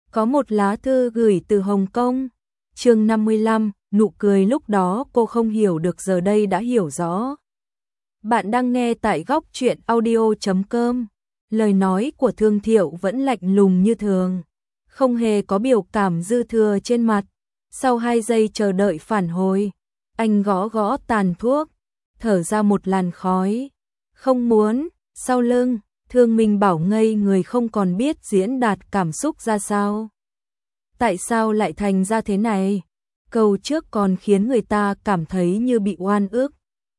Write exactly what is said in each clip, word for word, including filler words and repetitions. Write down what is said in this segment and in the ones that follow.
Có một lá thư gửi từ Hồng Kông. Chương năm mươi lăm, nụ cười lúc đó cô không hiểu được giờ đây đã hiểu rõ. Bạn đang nghe tại góc truyện audio chấm com. Lời nói của Thương Thiệu vẫn lạnh lùng như thường, không hề có biểu cảm dư thừa trên mặt. Sau hai giây chờ đợi phản hồi, anh gõ gõ tàn thuốc, thở ra một làn khói. Không muốn. Sau lưng, Thương Minh Bảo ngây người không còn biết diễn đạt cảm xúc ra sao. Tại sao lại thành ra thế này? Câu trước còn khiến người ta cảm thấy như bị oan ức,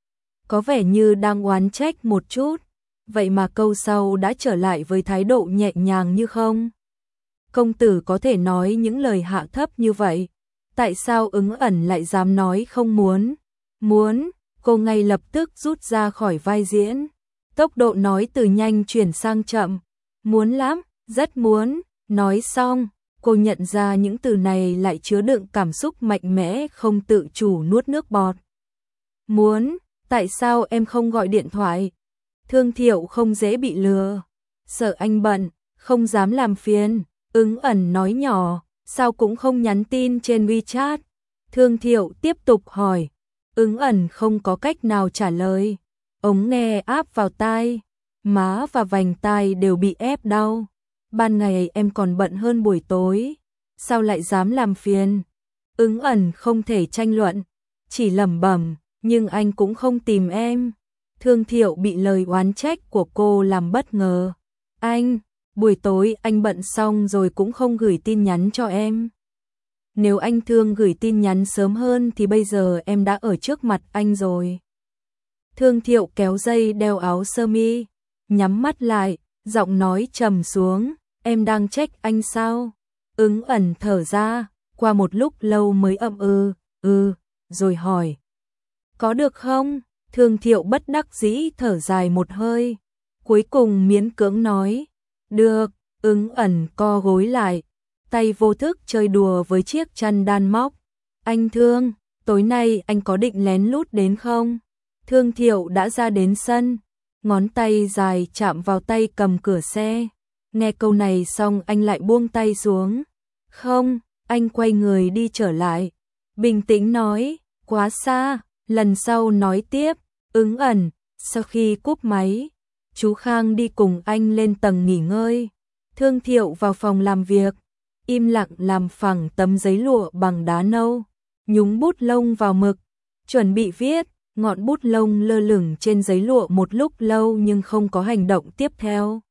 có vẻ như đang oán trách một chút, vậy mà câu sau đã trở lại với thái độ nhẹ nhàng như không. Công tử có thể nói những lời hạ thấp như vậy, tại sao Ứng Ẩn lại dám nói không muốn? Muốn. Cô ngay lập tức rút ra khỏi vai diễn, tốc độ nói từ nhanh chuyển sang chậm. Muốn lắm, rất muốn. Nói xong, cô nhận ra những từ này lại chứa đựng cảm xúc mạnh mẽ, không tự chủ nuốt nước bọt. Muốn. Tại sao em không gọi điện thoại? Thương Thiệu không dễ bị lừa, sợ anh bận, không dám làm phiền. Ứng Ẩn nói nhỏ, sao cũng không nhắn tin trên WeChat. Thương Thiệu tiếp tục hỏi. Ứng Ẩn không có cách nào trả lời. Ống nghe áp vào tai, má và vành tai đều bị ép đau. Ban ngày em còn bận hơn buổi tối, sao lại dám làm phiền? Ứng Ẩn không thể tranh luận, chỉ lẩm bẩm, nhưng anh cũng không tìm em. Thương Thiệu bị lời oán trách của cô làm bất ngờ. Anh, buổi tối anh bận xong rồi cũng không gửi tin nhắn cho em. Nếu anh Thương gửi tin nhắn sớm hơn thì bây giờ em đã ở trước mặt anh rồi. Thương Thiệu kéo dây đeo áo sơ mi, nhắm mắt lại, giọng nói trầm xuống. Em đang trách anh sao? Ứng Ẩn thở ra, qua một lúc lâu mới ậm ừ, ừ, rồi hỏi. Có được không? Thương Thiệu bất đắc dĩ thở dài một hơi, cuối cùng miễn cưỡng nói. Được. Ứng Ẩn co gối lại, tay vô thức chơi đùa với chiếc chăn đan móc. Anh Thương, tối nay anh có định lén lút đến không? Thương Thiệu đã ra đến sân, ngón tay dài chạm vào tay cầm cửa xe. Nghe câu này xong anh lại buông tay xuống. Không. Anh quay người đi trở lại, bình tĩnh nói. Quá xa, lần sau nói tiếp. Ứng Ẩn, sau khi cúp máy, chú Khang đi cùng anh lên tầng nghỉ ngơi. Thương Thiệu vào phòng làm việc, im lặng làm phẳng tấm giấy lụa bằng đá nâu, nhúng bút lông vào mực, chuẩn bị viết. Ngọn bút lông lơ lửng trên giấy lụa một lúc lâu nhưng không có hành động tiếp theo.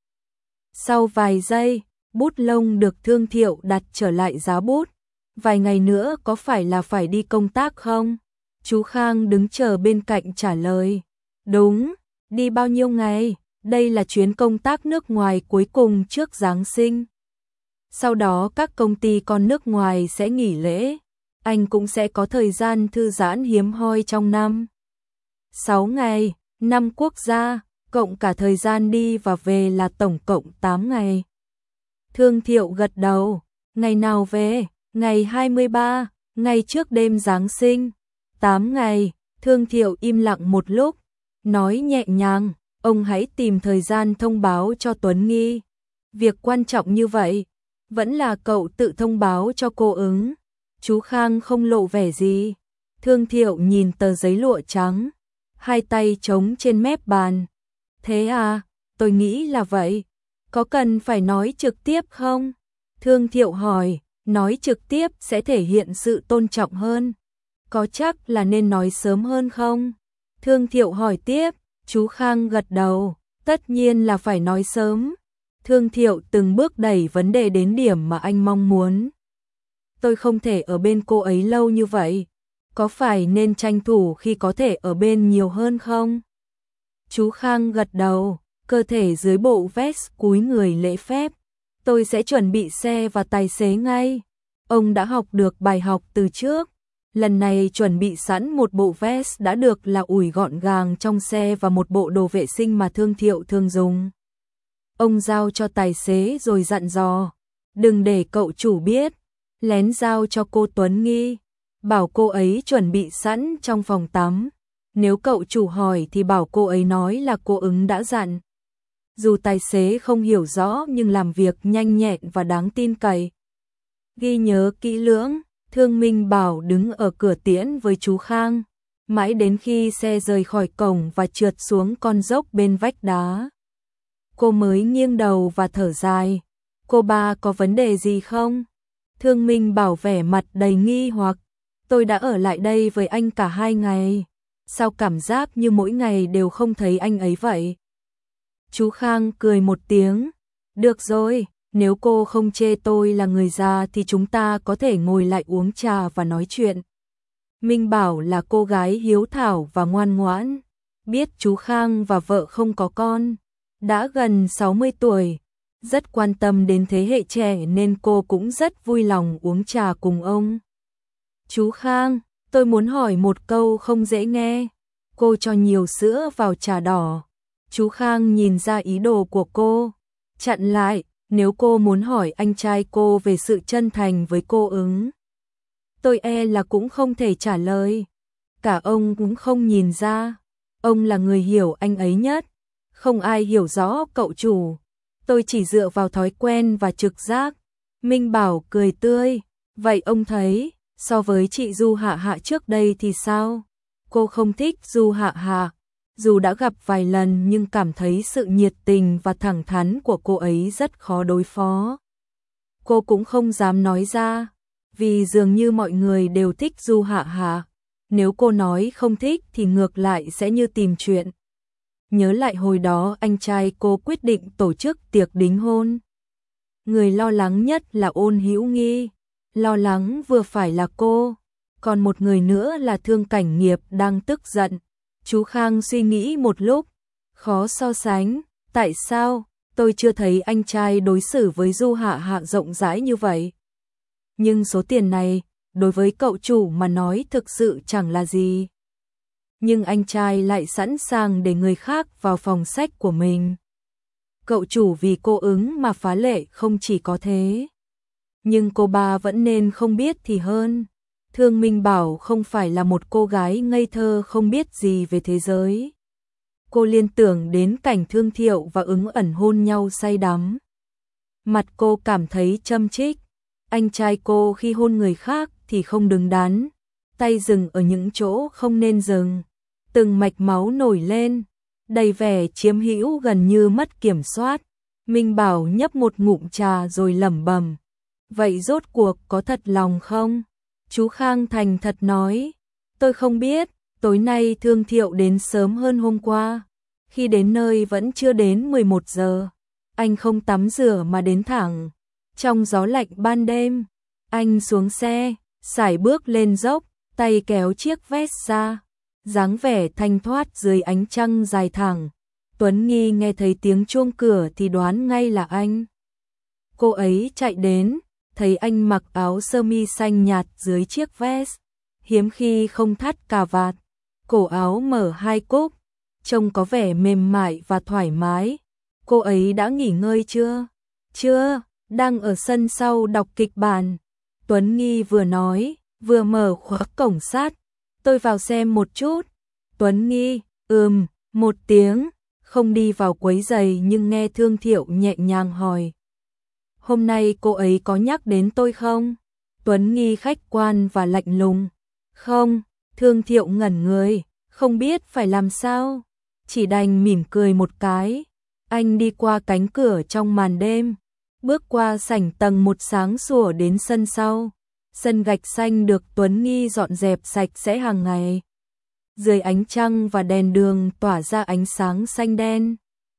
Sau vài giây, bút lông được Thương Thiệu đặt trở lại giá bút. Vài ngày nữa có phải là phải đi công tác không? Chú Khang đứng chờ bên cạnh trả lời. Đúng. Đi bao nhiêu ngày? Đây là chuyến công tác nước ngoài cuối cùng trước Giáng sinh. Sau đó các công ty con nước ngoài sẽ nghỉ lễ. Anh cũng sẽ có thời gian thư giãn hiếm hoi trong năm. sáu ngày, năm quốc gia, cộng cả thời gian đi và về là tổng cộng tám ngày. Thương Thiệu gật đầu. Ngày nào về? Ngày hai mươi ba, ngày trước đêm Giáng sinh. tám ngày. Thương Thiệu im lặng một lúc, nói nhẹ nhàng. Ông hãy tìm thời gian thông báo cho Tuấn Nghi. Việc quan trọng như vậy, vẫn là cậu tự thông báo cho cô Ứng. Chú Khang không lộ vẻ gì. Thương Thiệu nhìn tờ giấy lụa trắng, hai tay trống trên mép bàn. Thế à, tôi nghĩ là vậy. Có cần phải nói trực tiếp không? Thương Thiệu hỏi. Nói trực tiếp sẽ thể hiện sự tôn trọng hơn. Có chắc là nên nói sớm hơn không? Thương Thiệu hỏi tiếp. Chú Khang gật đầu. Tất nhiên là phải nói sớm. Thương Thiệu từng bước đẩy vấn đề đến điểm mà anh mong muốn. Tôi không thể ở bên cô ấy lâu như vậy. Có phải nên tranh thủ khi có thể ở bên nhiều hơn không? Chú Khang gật đầu, cơ thể dưới bộ vest cúi người lễ phép. Tôi sẽ chuẩn bị xe và tài xế ngay. Ông đã học được bài học từ trước. Lần này chuẩn bị sẵn một bộ vest đã được là ủi gọn gàng trong xe và một bộ đồ vệ sinh mà Thương Thiệu thường dùng. Ông giao cho tài xế rồi dặn dò. Đừng để cậu chủ biết. Lén giao cho cô Tuấn Nghi. Bảo cô ấy chuẩn bị sẵn trong phòng tắm. Nếu cậu chủ hỏi thì bảo cô ấy nói là cô Ứng đã dặn. Dù tài xế không hiểu rõ nhưng làm việc nhanh nhẹn và đáng tin cậy. Ghi nhớ kỹ lưỡng, Thương Minh Bảo đứng ở cửa tiễn với chú Khang, mãi đến khi xe rời khỏi cổng và trượt xuống con dốc bên vách đá. Cô mới nghiêng đầu và thở dài. Cô ba có vấn đề gì không? Thương Minh Bảo vẻ mặt đầy nghi hoặc. Tôi đã ở lại đây với anh cả hai ngày. Sao cảm giác như mỗi ngày đều không thấy anh ấy vậy? Chú Khang cười một tiếng. Được rồi, nếu cô không chê tôi là người già thì chúng ta có thể ngồi lại uống trà và nói chuyện. Minh Bảo là cô gái hiếu thảo và ngoan ngoãn. Biết chú Khang và vợ không có con, đã gần sáu mươi tuổi, rất quan tâm đến thế hệ trẻ nên cô cũng rất vui lòng uống trà cùng ông. Chú Khang, tôi muốn hỏi một câu không dễ nghe. Cô cho nhiều sữa vào trà đỏ. Chú Khang nhìn ra ý đồ của cô, chặn lại, nếu cô muốn hỏi anh trai cô về sự chân thành với cô ứng. Tôi e là cũng không thể trả lời. Cả ông cũng không nhìn ra. Ông là người hiểu anh ấy nhất. Không ai hiểu rõ cậu chủ. Tôi chỉ dựa vào thói quen và trực giác. Minh Bảo cười tươi. Vậy ông thấy, so với chị Du Hạ Hạ trước đây thì sao? Cô không thích Du Hạ Hạ. Dù đã gặp vài lần nhưng cảm thấy sự nhiệt tình và thẳng thắn của cô ấy rất khó đối phó. Cô cũng không dám nói ra, vì dường như mọi người đều thích Du Hạ Hạ. Nếu cô nói không thích thì ngược lại sẽ như tìm chuyện. Nhớ lại hồi đó anh trai cô quyết định tổ chức tiệc đính hôn. Người lo lắng nhất là Ôn Hữu Nghi. Lo lắng vừa phải là cô, còn một người nữa là Thương Cảnh Nghiệp đang tức giận. Chú Khang suy nghĩ một lúc, khó so sánh, tại sao tôi chưa thấy anh trai đối xử với Du Hạ Hạ rộng rãi như vậy? Nhưng số tiền này, đối với cậu chủ mà nói thực sự chẳng là gì. Nhưng anh trai lại sẵn sàng để người khác vào phòng sách của mình. Cậu chủ vì cô ứng mà phá lệ không chỉ có thế. Nhưng cô ba vẫn nên không biết thì hơn. Thương Minh Bảo không phải là một cô gái ngây thơ không biết gì về thế giới. Cô liên tưởng đến cảnh Thương Thiệu và Ứng Ẩn hôn nhau say đắm. Mặt cô cảm thấy châm chích. Anh trai cô khi hôn người khác thì không đứng đắn, tay dừng ở những chỗ không nên dừng. Từng mạch máu nổi lên, đầy vẻ chiếm hữu gần như mất kiểm soát. Minh Bảo nhấp một ngụm trà rồi lẩm bẩm. Vậy rốt cuộc có thật lòng không? Chú Khang thành thật nói. Tôi không biết, tối nay Thương Thiệu đến sớm hơn hôm qua. Khi đến nơi vẫn chưa đến mười một giờ. Anh không tắm rửa mà đến thẳng. Trong gió lạnh ban đêm, anh xuống xe, sải bước lên dốc, tay kéo chiếc vest ra. Dáng vẻ thanh thoát dưới ánh trăng dài thẳng. Tuấn Nghi nghe thấy tiếng chuông cửa thì đoán ngay là anh. Cô ấy chạy đến, thấy anh mặc áo sơ mi xanh nhạt dưới chiếc vest, hiếm khi không thắt cà vạt, cổ áo mở hai cúc, trông có vẻ mềm mại và thoải mái. Cô ấy đã nghỉ ngơi chưa? Chưa, đang ở sân sau đọc kịch bản. Tuấn Nghi vừa nói, vừa mở khóa cổng sắt. Tôi vào xem một chút. Tuấn Nghi, ừm, một tiếng, không đi vào quấy giày nhưng nghe Thương Thiệu nhẹ nhàng hỏi. Hôm nay cô ấy có nhắc đến tôi không? Tuấn Nghi khách quan và lạnh lùng. Không, Thương Thiệu ngẩn người, không biết phải làm sao. Chỉ đành mỉm cười một cái. Anh đi qua cánh cửa trong màn đêm, bước qua sảnh tầng một sáng sủa đến sân sau. Sân gạch xanh được Tuấn Nghi dọn dẹp sạch sẽ hàng ngày. Dưới ánh trăng và đèn đường tỏa ra ánh sáng xanh đen.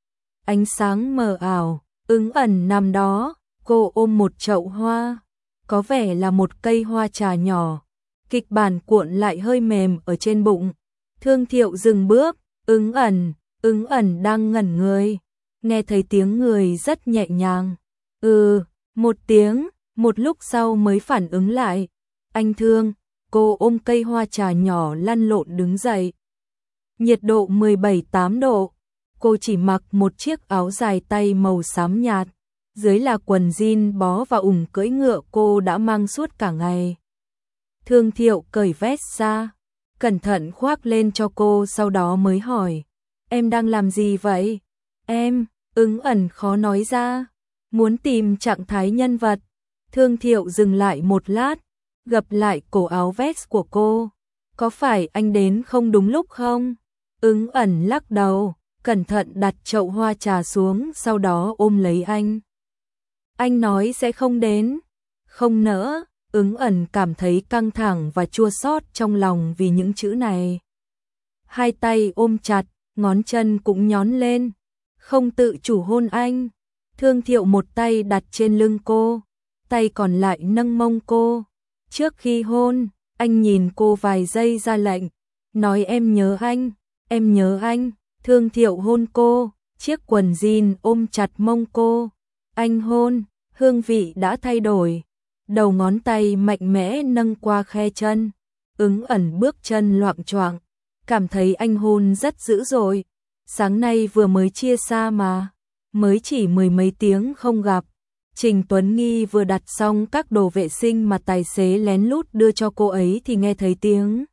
Ánh sáng mờ ảo, Ứng Ẩn nằm đó, cô ôm một chậu hoa, có vẻ là một cây hoa trà nhỏ. Kịch bản cuộn lại hơi mềm ở trên bụng. Thương Thiệu dừng bước, Ứng Ẩn, Ứng Ẩn đang ngẩn người, nghe thấy tiếng người rất nhẹ nhàng. Ừ, một tiếng, một lúc sau mới phản ứng lại. Anh Thương, cô ôm cây hoa trà nhỏ lăn lộn đứng dậy. Nhiệt độ mười bảy tám độ, cô chỉ mặc một chiếc áo dài tay màu xám nhạt, dưới là quần jean bó và ủng cưỡi ngựa cô đã mang suốt cả ngày. Thương Thiệu cởi vest ra, cẩn thận khoác lên cho cô sau đó mới hỏi. Em đang làm gì vậy? Em, Ứng Ẩn khó nói ra, muốn tìm trạng thái nhân vật. Thương Thiệu dừng lại một lát, gập lại cổ áo vest của cô. Có phải anh đến không đúng lúc không? Ứng ẩn lắc đầu, cẩn thận đặt chậu hoa trà xuống, sau đó ôm lấy anh. Anh nói sẽ không đến. Không nỡ. Ứng ẩn cảm thấy căng thẳng và chua xót trong lòng vì những chữ này. Hai tay ôm chặt, ngón chân cũng nhón lên. Không tự chủ hôn anh. Thương Thiệu một tay đặt trên lưng cô, tay còn lại nâng mông cô. Trước khi hôn, anh nhìn cô vài giây ra lệnh, nói em nhớ anh, em nhớ anh. Thương Thiệu hôn cô, chiếc quần jean ôm chặt mông cô. Anh hôn, hương vị đã thay đổi. Đầu ngón tay mạnh mẽ nâng qua khe chân. Ứng ẩn bước chân loạng choạng, cảm thấy anh hôn rất dữ dội. Sáng nay vừa mới chia xa mà, mới chỉ mười mấy tiếng không gặp. Trình Tuấn Nghi vừa đặt xong các đồ vệ sinh mà tài xế lén lút đưa cho cô ấy thì nghe thấy tiếng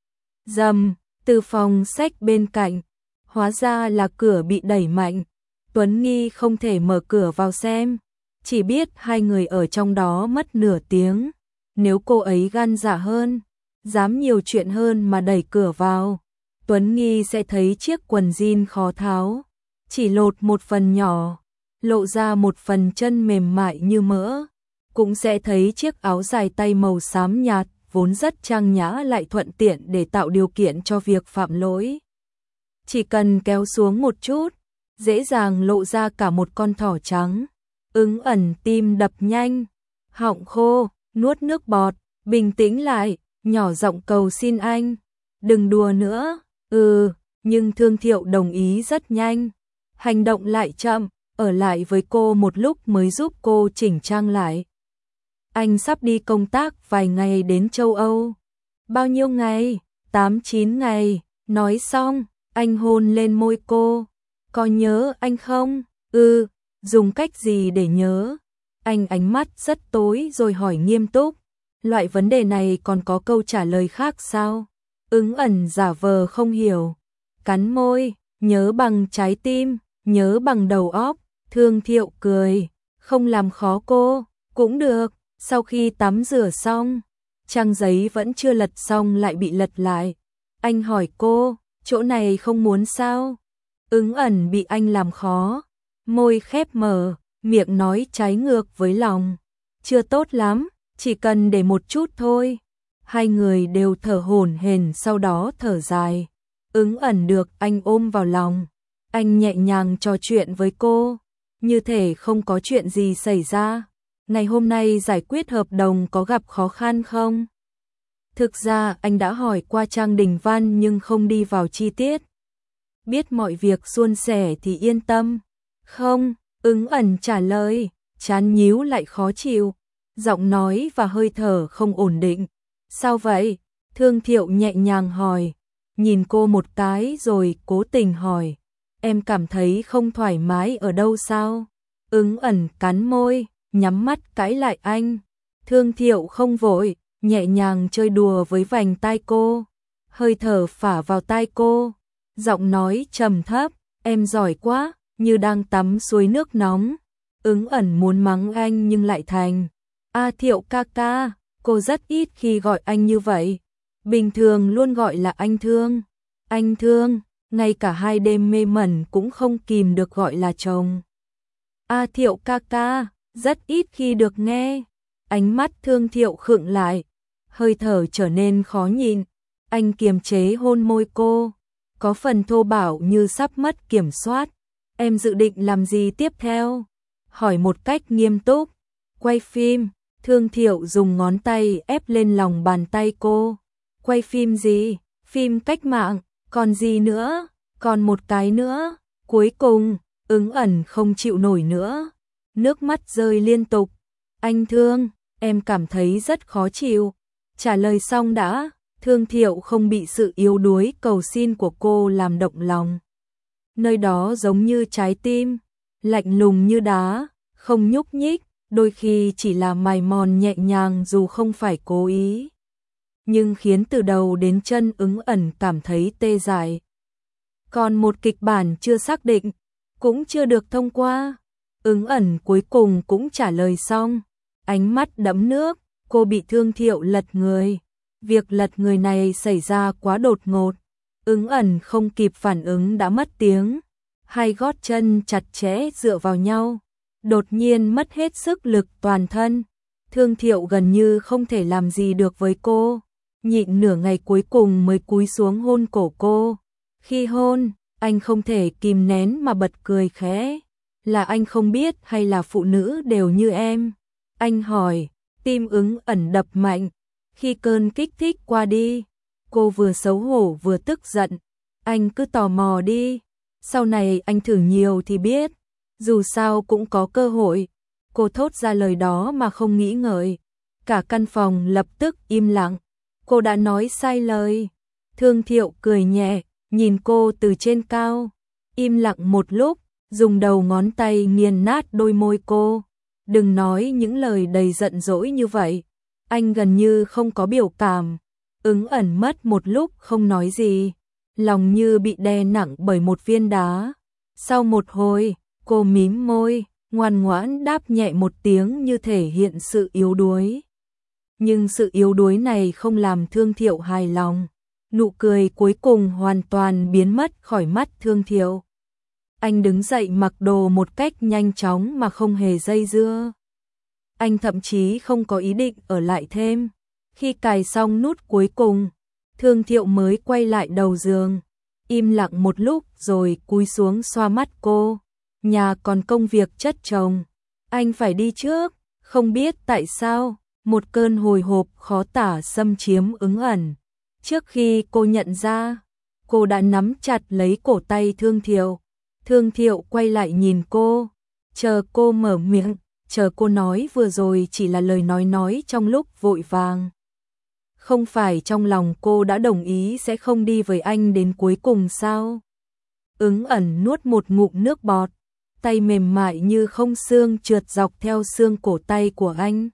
rầm từ phòng xách bên cạnh. Hóa ra là cửa bị đẩy mạnh. Tuấn Nghi không thể mở cửa vào xem, chỉ biết hai người ở trong đó mất nửa tiếng. Nếu cô ấy gan dạ hơn, dám nhiều chuyện hơn mà đẩy cửa vào, Tuấn Nghi sẽ thấy chiếc quần jean khó tháo, chỉ lột một phần nhỏ, lộ ra một phần chân mềm mại như mỡ. Cũng sẽ thấy chiếc áo dài tay màu xám nhạt, vốn rất trang nhã lại thuận tiện để tạo điều kiện cho việc phạm lỗi. Chỉ cần kéo xuống một chút, dễ dàng lộ ra cả một con thỏ trắng. Ứng ẩn tim đập nhanh, họng khô, nuốt nước bọt, bình tĩnh lại, nhỏ giọng cầu xin anh. Đừng đùa nữa. Ừ, nhưng Thương Thiệu đồng ý rất nhanh. Hành động lại chậm, ở lại với cô một lúc mới giúp cô chỉnh trang lại. Anh sắp đi công tác vài ngày đến châu Âu. Bao nhiêu ngày? tám chín ngày. Nói xong, anh hôn lên môi cô. Có nhớ anh không? Ừ, dùng cách gì để nhớ? Anh ánh mắt rất tối rồi hỏi nghiêm túc. Loại vấn đề này còn có câu trả lời khác sao? Ứng ẩn giả vờ không hiểu. Cắn môi, nhớ bằng trái tim, nhớ bằng đầu óc. Thương Thiệu cười, không làm khó cô, cũng được. Sau khi tắm rửa xong, trang giấy vẫn chưa lật xong lại bị lật lại. Anh hỏi cô, chỗ này không muốn sao? Ứng ẩn bị anh làm khó, môi khép mở, miệng nói trái ngược với lòng. Chưa tốt lắm, chỉ cần để một chút thôi. Hai người đều thở hổn hển, sau đó thở dài. Ứng ẩn được anh ôm vào lòng. Anh nhẹ nhàng trò chuyện với cô, như thể không có chuyện gì xảy ra. Ngày hôm nay giải quyết hợp đồng có gặp khó khăn không? Thực ra anh đã hỏi qua Trang Đình Văn nhưng không đi vào chi tiết. Biết mọi việc suôn sẻ thì yên tâm. Không, Ứng ẩn trả lời, chán nhíu lại khó chịu. Giọng nói và hơi thở không ổn định. Sao vậy? Thương Thiệu nhẹ nhàng hỏi. Nhìn cô một cái rồi cố tình hỏi. Em cảm thấy không thoải mái ở đâu sao? Ứng ẩn cắn môi, nhắm mắt cãi lại anh. Thương Thiệu không vội, nhẹ nhàng chơi đùa với vành tai cô. Hơi thở phả vào tai cô. Giọng nói trầm thấp, em giỏi quá, như đang tắm suối nước nóng. Ứng ẩn muốn mắng anh nhưng lại thành. A Thiệu ca ca, cô rất ít khi gọi anh như vậy. Bình thường luôn gọi là anh Thương. Anh Thương, ngay cả hai đêm mê mẩn cũng không kìm được gọi là chồng. A Thiệu ca ca, rất ít khi được nghe. Ánh mắt Thương Thiệu khựng lại, hơi thở trở nên khó nhịn. Anh kiềm chế hôn môi cô, có phần thô bạo như sắp mất kiểm soát. Em dự định làm gì tiếp theo? Hỏi một cách nghiêm túc. Quay phim. Thương Thiệu dùng ngón tay ép lên lòng bàn tay cô. Quay phim gì? Phim cách mạng. Còn gì nữa? Còn một cái nữa. Cuối cùng, Ứng ẩn không chịu nổi nữa. Nước mắt rơi liên tục. Anh Thương, em cảm thấy rất khó chịu. Trả lời xong đã. Thương Thiệu không bị sự yếu đuối cầu xin của cô làm động lòng. Nơi đó giống như trái tim, lạnh lùng như đá, không nhúc nhích, đôi khi chỉ là mài mòn nhẹ nhàng dù không phải cố ý. Nhưng khiến từ đầu đến chân Ứng ẩn cảm thấy tê dại. Còn một kịch bản chưa xác định, cũng chưa được thông qua. Ứng ẩn cuối cùng cũng trả lời xong. ánh mắt đẫm nước, cô bị Thương Thiệu lật người. Việc lật người này xảy ra quá đột ngột, Ứng Ẩn không kịp phản ứng đã mất tiếng, hai gót chân chặt chẽ dựa vào nhau, đột nhiên mất hết sức lực toàn thân. Thương Thiệu gần như không thể làm gì được với cô, nhịn nửa ngày cuối cùng mới cúi xuống hôn cổ cô. Khi hôn, anh không thể kìm nén mà bật cười khẽ. Là anh không biết hay là phụ nữ đều như em? Anh hỏi, tim Ứng Ẩn đập mạnh. Khi cơn kích thích qua đi, cô vừa xấu hổ vừa tức giận. Anh cứ tò mò đi, sau này anh thử nhiều thì biết, dù sao cũng có cơ hội. Cô thốt ra lời đó mà không nghĩ ngợi. Cả căn phòng lập tức im lặng. Cô đã nói sai lời. Thương Thiệu cười nhẹ, nhìn cô từ trên cao. Im lặng một lúc, dùng đầu ngón tay nghiền nát đôi môi cô. Đừng nói những lời đầy giận dỗi như vậy. Anh gần như không có biểu cảm. Ứng Ẩn mất một lúc không nói gì, lòng như bị đè nặng bởi một viên đá. Sau một hồi, cô mím môi, ngoan ngoãn đáp nhẹ một tiếng như thể hiện sự yếu đuối. Nhưng sự yếu đuối này không làm Thương Thiệu hài lòng. Nụ cười cuối cùng hoàn toàn biến mất khỏi mắt Thương Thiệu. Anh đứng dậy mặc đồ một cách nhanh chóng mà không hề dây dưa. Anh thậm chí không có ý định ở lại thêm. Khi cài xong nút cuối cùng, Thương Thiệu mới quay lại đầu giường, im lặng một lúc rồi cúi xuống xoa mắt cô. Nhà còn công việc chất chồng, anh phải đi trước. Không biết tại sao, một cơn hồi hộp khó tả xâm chiếm Ứng Ẩn. Trước khi cô nhận ra, cô đã nắm chặt lấy cổ tay Thương Thiệu. Thương Thiệu quay lại nhìn cô, chờ cô mở miệng, chờ cô nói vừa rồi chỉ là lời nói nói trong lúc vội vàng. Không phải trong lòng cô đã đồng ý sẽ không đi với anh đến cuối cùng sao? Ứng Ẩn nuốt một ngụm nước bọt, tay mềm mại như không xương trượt dọc theo xương cổ tay của anh.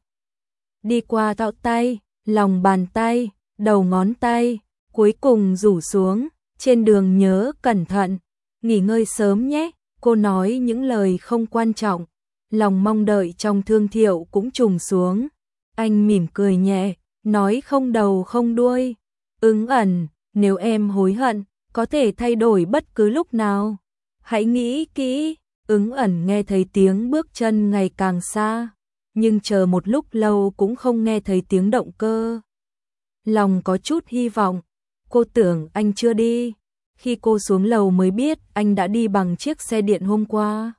Đi qua tạo tay, lòng bàn tay, đầu ngón tay, cuối cùng rủ xuống. Trên đường nhớ cẩn thận, nghỉ ngơi sớm nhé. Cô nói những lời không quan trọng, lòng mong đợi trong Thương Thiệu cũng trùng xuống. Anh mỉm cười nhẹ, nói không đầu không đuôi. Ứng Ẩn, nếu em hối hận, có thể thay đổi bất cứ lúc nào. Hãy nghĩ kỹ. Ứng Ẩn nghe thấy tiếng bước chân ngày càng xa, nhưng chờ một lúc lâu cũng không nghe thấy tiếng động cơ. Lòng có chút hy vọng, cô tưởng anh chưa đi. Khi cô xuống lầu mới biết anh đã đi bằng chiếc xe điện hôm qua.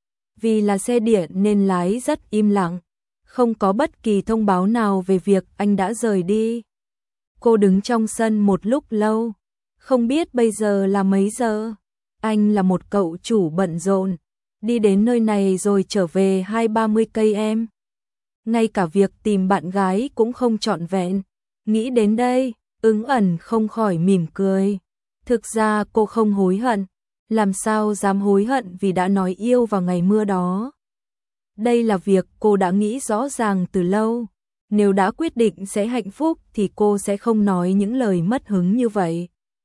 Vì là xe điện nên lái rất im lặng, không có bất kỳ thông báo nào về việc anh đã rời đi. Cô đứng trong sân một lúc lâu, không biết bây giờ là mấy giờ. Anh là một cậu chủ bận rộn, đi đến nơi này rồi trở về hai ba mươi cây em. Ngay cả việc tìm bạn gái cũng không trọn vẹn. Nghĩ đến đây, Ứng Ẩn không khỏi mỉm cười. Thực ra cô không hối hận, làm sao dám hối hận vì đã nói yêu vào ngày mưa đó. Đây là việc cô đã nghĩ rõ ràng từ lâu. Nếu đã quyết định sẽ hạnh phúc thì cô sẽ không nói những lời mất hứng như vậy.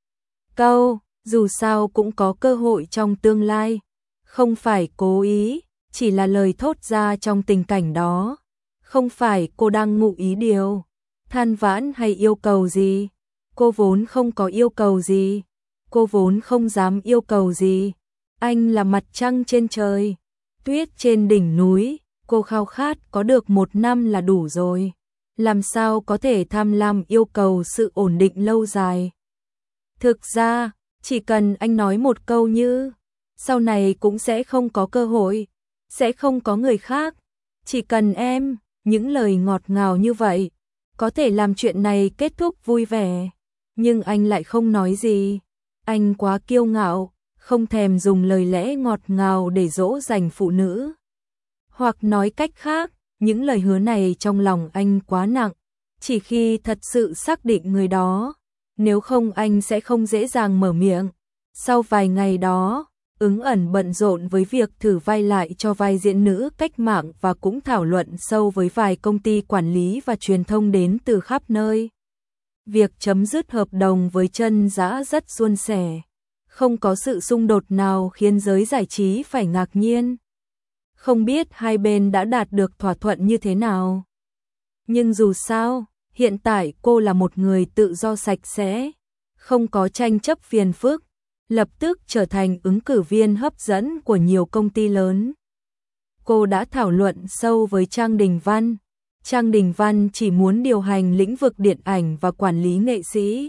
Câu, dù sao cũng có cơ hội trong tương lai. Không phải cố ý, chỉ là lời thốt ra trong tình cảnh đó. Không phải cô đang ngụ ý điều, than vãn hay yêu cầu gì. Cô vốn không có yêu cầu gì. Cô vốn không dám yêu cầu gì. Anh là mặt trăng trên trời, tuyết trên đỉnh núi. Cô khao khát có được một năm là đủ rồi. Làm sao có thể tham lam yêu cầu sự ổn định lâu dài. Thực ra, chỉ cần anh nói một câu như sau này cũng sẽ không có cơ hội, sẽ không có người khác. Chỉ cần em, những lời ngọt ngào như vậy, có thể làm chuyện này kết thúc vui vẻ. Nhưng anh lại không nói gì. Anh quá kiêu ngạo, không thèm dùng lời lẽ ngọt ngào để dỗ dành phụ nữ. Hoặc nói cách khác, những lời hứa này trong lòng anh quá nặng. Chỉ khi thật sự xác định người đó, nếu không anh sẽ không dễ dàng mở miệng. Sau vài ngày đó, Ứng Ẩn bận rộn với việc thử vai lại cho vai diễn nữ cách mạng và cũng thảo luận sâu với vài công ty quản lý và truyền thông đến từ khắp nơi. Việc chấm dứt hợp đồng với Chân Dã rất suôn sẻ, không có sự xung đột nào khiến giới giải trí phải ngạc nhiên. Không biết hai bên đã đạt được thỏa thuận như thế nào. Nhưng dù sao, hiện tại cô là một người tự do sạch sẽ, không có tranh chấp phiền phức, lập tức trở thành ứng cử viên hấp dẫn của nhiều công ty lớn. Cô đã thảo luận sâu với Trang Đình Văn. Trang Đình Văn chỉ muốn điều hành lĩnh vực điện ảnh và quản lý nghệ sĩ.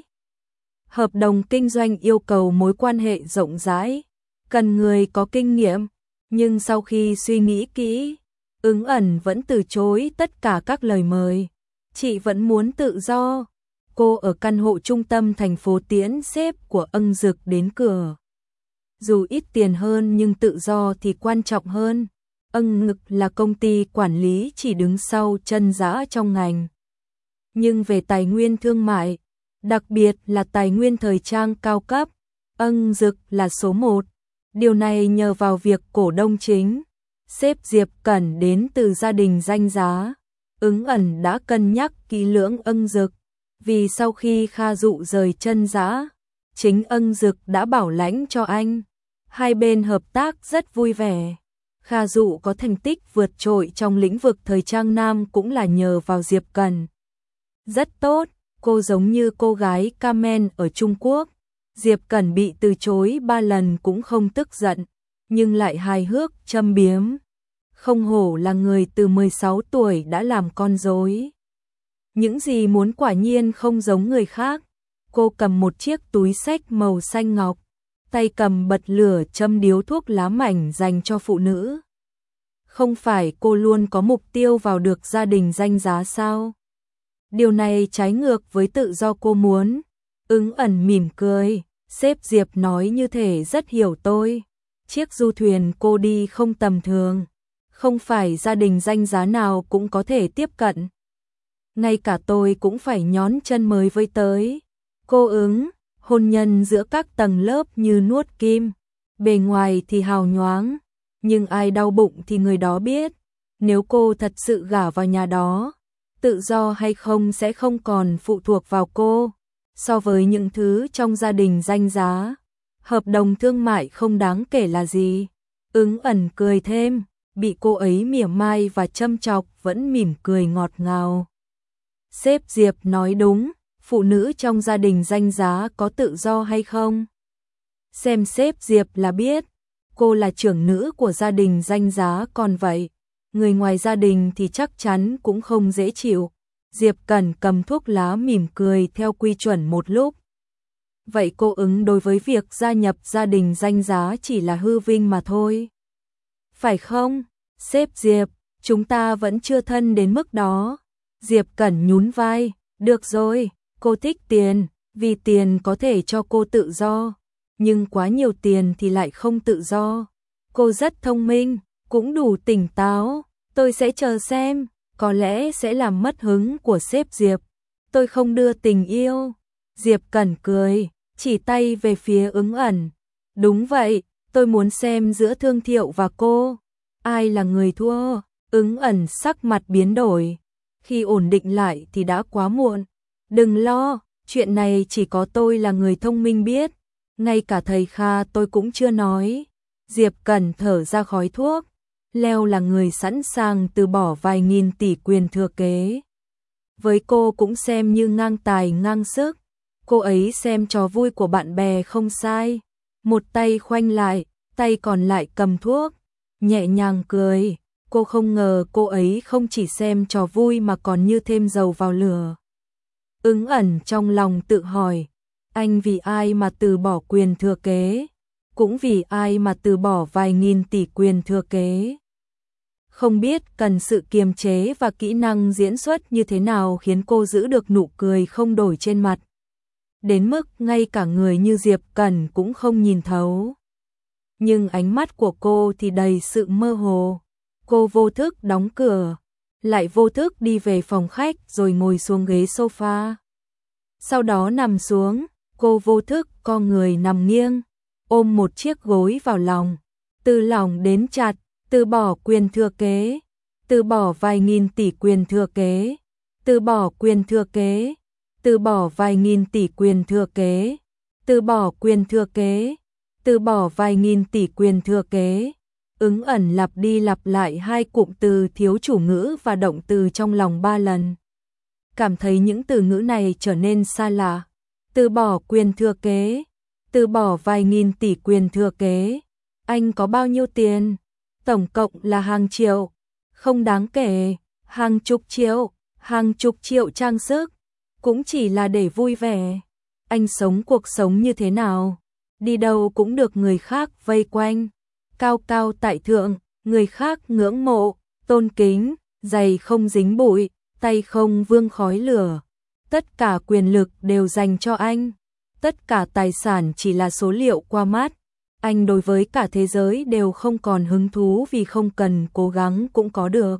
Hợp đồng kinh doanh yêu cầu mối quan hệ rộng rãi, cần người có kinh nghiệm, nhưng sau khi suy nghĩ kỹ, Ứng Ẩn vẫn từ chối tất cả các lời mời. Chị vẫn muốn tự do. Cô ở căn hộ trung tâm thành phố tiễn sếp của Ân Dực đến cửa. Dù ít tiền hơn nhưng tự do thì quan trọng hơn. Ân Dực là công ty quản lý chỉ đứng sau chân giã trong ngành. Nhưng về tài nguyên thương mại, đặc biệt là tài nguyên thời trang cao cấp, Ân Dực là số một. Điều này nhờ vào việc cổ đông chính, sếp Diệp Cẩn đến từ gia đình danh giá. Ứng Ẩn đã cân nhắc kỹ lưỡng Ân Dực, vì sau khi Kha Dụ rời chân giã, chính Ân Dực đã bảo lãnh cho anh. Hai bên hợp tác rất vui vẻ. Kha Dụ có thành tích vượt trội trong lĩnh vực thời trang nam cũng là nhờ vào Diệp Cẩn. Rất tốt, cô giống như cô gái Carmen ở Trung Quốc. Diệp Cẩn bị từ chối ba lần cũng không tức giận, nhưng lại hài hước châm biếm. Không hổ là người từ mười sáu tuổi đã làm con rối. Những gì muốn quả nhiên không giống người khác. Cô cầm một chiếc túi xách màu xanh ngọc, tay cầm bật lửa châm điếu thuốc lá mảnh dành cho phụ nữ. Không phải cô luôn có mục tiêu vào được gia đình danh giá sao? Điều này trái ngược với tự do cô muốn. Ứng Ẩn mỉm cười, sếp Diệp nói như thể rất hiểu tôi. Chiếc du thuyền cô đi không tầm thường, không phải gia đình danh giá nào cũng có thể tiếp cận. Ngay cả tôi cũng phải nhón chân mới với tới. Cô Ứng, hôn nhân giữa các tầng lớp như nuốt kim, bề ngoài thì hào nhoáng, nhưng ai đau bụng thì người đó biết. Nếu cô thật sự gả vào nhà đó, tự do hay không sẽ không còn phụ thuộc vào cô. So với những thứ trong gia đình danh giá, hợp đồng thương mại không đáng kể là gì. Ứng Ẩn cười thêm, bị cô ấy mỉa mai và châm chọc vẫn mỉm cười ngọt ngào. Sếp Diệp nói đúng, phụ nữ trong gia đình danh giá có tự do hay không? Xem sếp Diệp là biết, cô là trưởng nữ của gia đình danh giá còn vậy. Người ngoài gia đình thì chắc chắn cũng không dễ chịu. Diệp Cẩn cầm thuốc lá mỉm cười theo quy chuẩn một lúc. Vậy cô Ứng đối với việc gia nhập gia đình danh giá chỉ là hư vinh mà thôi. Phải không, sếp Diệp, chúng ta vẫn chưa thân đến mức đó. Diệp Cẩn nhún vai, được rồi, cô thích tiền, vì tiền có thể cho cô tự do, nhưng quá nhiều tiền thì lại không tự do. Cô rất thông minh, cũng đủ tỉnh táo, tôi sẽ chờ xem, có lẽ sẽ làm mất hứng của sếp Diệp. Tôi không đưa tình yêu. Diệp Cẩn cười, chỉ tay về phía Ứng Ẩn. Đúng vậy, tôi muốn xem giữa Thương Thiệu và cô, ai là người thua. Ứng Ẩn sắc mặt biến đổi. Khi ổn định lại thì đã quá muộn. Đừng lo, chuyện này chỉ có tôi là người thông minh biết. Ngay cả thầy Kha tôi cũng chưa nói. Diệp Cẩn thở ra khói thuốc. Leo là người sẵn sàng từ bỏ vài nghìn tỷ quyền thừa kế. Với cô cũng xem như ngang tài ngang sức. Cô ấy xem trò vui của bạn bè không sai. Một tay khoanh lại, tay còn lại cầm thuốc. Nhẹ nhàng cười. Cô không ngờ cô ấy không chỉ xem trò vui mà còn như thêm dầu vào lửa. Ứng Ẩn trong lòng tự hỏi. Anh vì ai mà từ bỏ quyền thừa kế? Cũng vì ai mà từ bỏ vài nghìn tỷ quyền thừa kế? Không biết cần sự kiềm chế và kỹ năng diễn xuất như thế nào khiến cô giữ được nụ cười không đổi trên mặt. Đến mức ngay cả người như Diệp Cẩn cũng không nhìn thấu. Nhưng ánh mắt của cô thì đầy sự mơ hồ. Cô vô thức đóng cửa, lại vô thức đi về phòng khách rồi ngồi xuống ghế sofa. Sau đó nằm xuống, cô vô thức co người nằm nghiêng, ôm một chiếc gối vào lòng, từ lòng đến chặt, từ bỏ quyền thừa kế, từ bỏ vài nghìn tỷ quyền thừa kế, từ bỏ quyền thừa kế, từ bỏ vài nghìn tỷ quyền thừa kế, từ bỏ quyền thừa kế, từ bỏ vài nghìn tỷ quyền thừa kế, Ứng ẩn lặp đi lặp lại hai cụm từ thiếu chủ ngữ và động từ trong lòng ba lần. Cảm thấy những từ ngữ này trở nên xa lạ. Từ bỏ quyền thừa kế. Từ bỏ vài nghìn tỷ quyền thừa kế. Anh có bao nhiêu tiền? Tổng cộng là hàng triệu. Không đáng kể. Hàng chục triệu. Hàng chục triệu trang sức. Cũng chỉ là để vui vẻ. Anh sống cuộc sống như thế nào? Đi đâu cũng được người khác vây quanh. Cao cao tại thượng, người khác ngưỡng mộ, tôn kính, giày không dính bụi, tay không vương khói lửa. Tất cả quyền lực đều dành cho anh. Tất cả tài sản chỉ là số liệu qua mắt. Anh đối với cả thế giới đều không còn hứng thú vì không cần cố gắng cũng có được.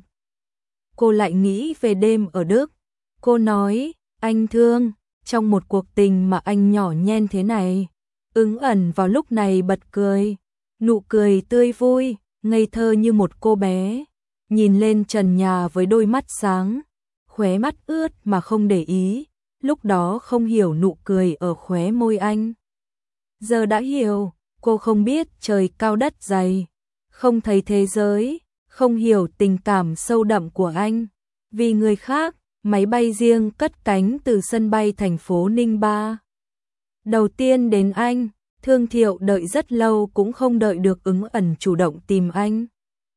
Cô lại nghĩ về đêm ở Đức. Cô nói, anh thương, trong một cuộc tình mà anh nhỏ nhen thế này. Ứng ẩn vào lúc này bật cười. Nụ cười tươi vui, ngây thơ như một cô bé. Nhìn lên trần nhà với đôi mắt sáng. Khóe mắt ướt mà không để ý. Lúc đó không hiểu nụ cười ở khóe môi anh. Giờ đã hiểu, cô không biết trời cao đất dày. Không thấy thế giới, không hiểu tình cảm sâu đậm của anh. Vì người khác, máy bay riêng cất cánh từ sân bay thành phố Ninh Ba. Đầu tiên đến anh, Thương Thiệu đợi rất lâu cũng không đợi được Ứng ẩn chủ động tìm anh.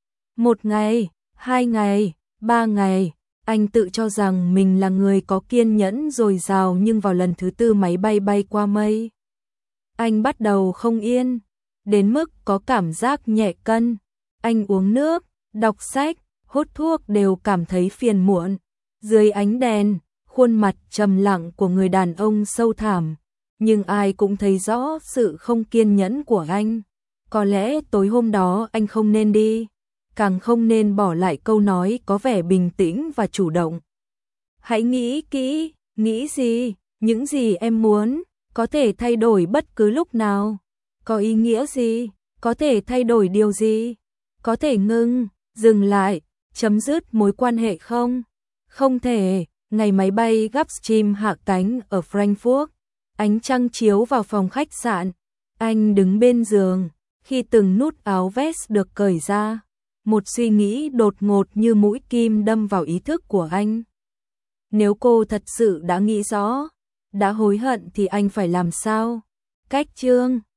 Một ngày, hai ngày, ba ngày, anh tự cho rằng mình là người có kiên nhẫn dồi dào, nhưng vào lần thứ tư máy bay bay qua mây. Anh bắt đầu không yên, đến mức có cảm giác nhẹ cân. Anh uống nước, đọc sách, hút thuốc đều cảm thấy phiền muộn. Dưới ánh đèn, khuôn mặt trầm lặng của người đàn ông sâu thẳm. Nhưng ai cũng thấy rõ sự không kiên nhẫn của anh. Có lẽ tối hôm đó anh không nên đi, càng không nên bỏ lại câu nói có vẻ bình tĩnh và chủ động. Hãy nghĩ kỹ, nghĩ gì, những gì em muốn, có thể thay đổi bất cứ lúc nào. Có ý nghĩa gì, có thể thay đổi điều gì, có thể ngưng, dừng lại, chấm dứt mối quan hệ không? Không thể. Ngày máy bay Gulfstream hạ cánh ở Frankfurt. Ánh trăng chiếu vào phòng khách sạn. Anh đứng bên giường, khi từng nút áo vest được cởi ra, một suy nghĩ đột ngột như mũi kim đâm vào ý thức của anh. Nếu cô thật sự đã nghĩ rõ, đã hối hận thì anh phải làm sao? Cách chương